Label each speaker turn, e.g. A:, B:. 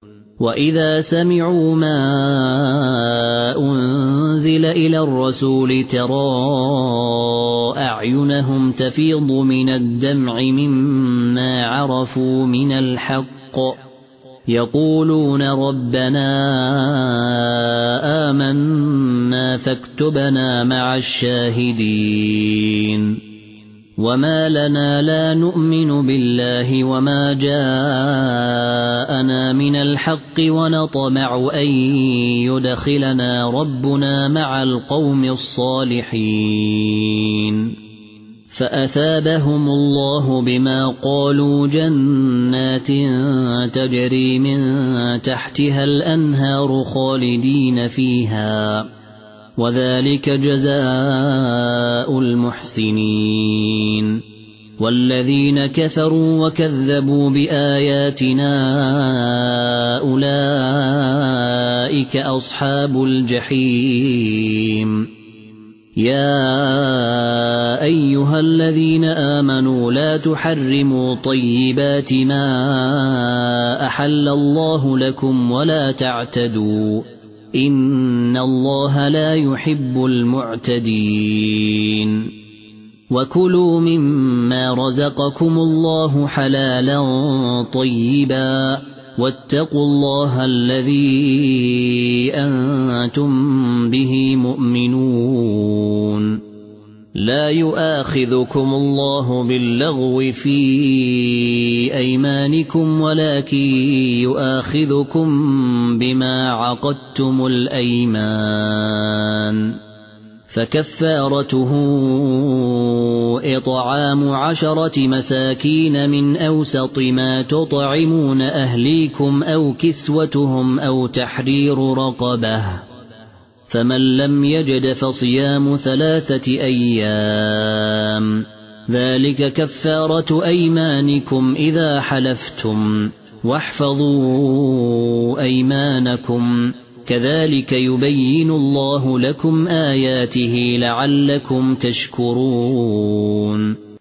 A: وإذا سمعوا ما أنزل إلى الرسول ترى أعينهم تفيض من الدمع مما عرفوا من الحق يقولون ربنا آمنا فاكتبنا مع الشاهدين وما لنا لا نؤمن بالله وما جاءنا من الحق ونطمع أن يدخلنا ربنا مع القوم الصالحين فأثابهم الله بما قالوا جنات تجري من تحتها الأنهار خالدين فيها وذلك جزاء المحسنين والذين كفروا وكذبوا بآياتنا أولئك أصحاب الجحيم يا أيها الذين آمنوا لا تحرموا طيبات ما أحل الله لكم ولا تعتدوا إن الله لا يحب المعتدين وكلوا مما رزقكم الله حلالا طيبا واتقوا الله الذي أنتم به مؤمنون لا يؤاخذكم الله باللغو في أيمانكم ولكن يؤاخذكم بما عقدتم الأيمان فكفارته إطعام 10 مساكين من أوسط ما تطعمون أهليكم أو كسوتهم أو تحرير رقبة فمن لم يجد فصيام 3 أيام ذلك كفارة أيمانكم إذا حلفتم واحفظوا أيمانكم كذلك يبين الله لكم آياته لعلكم تشكرون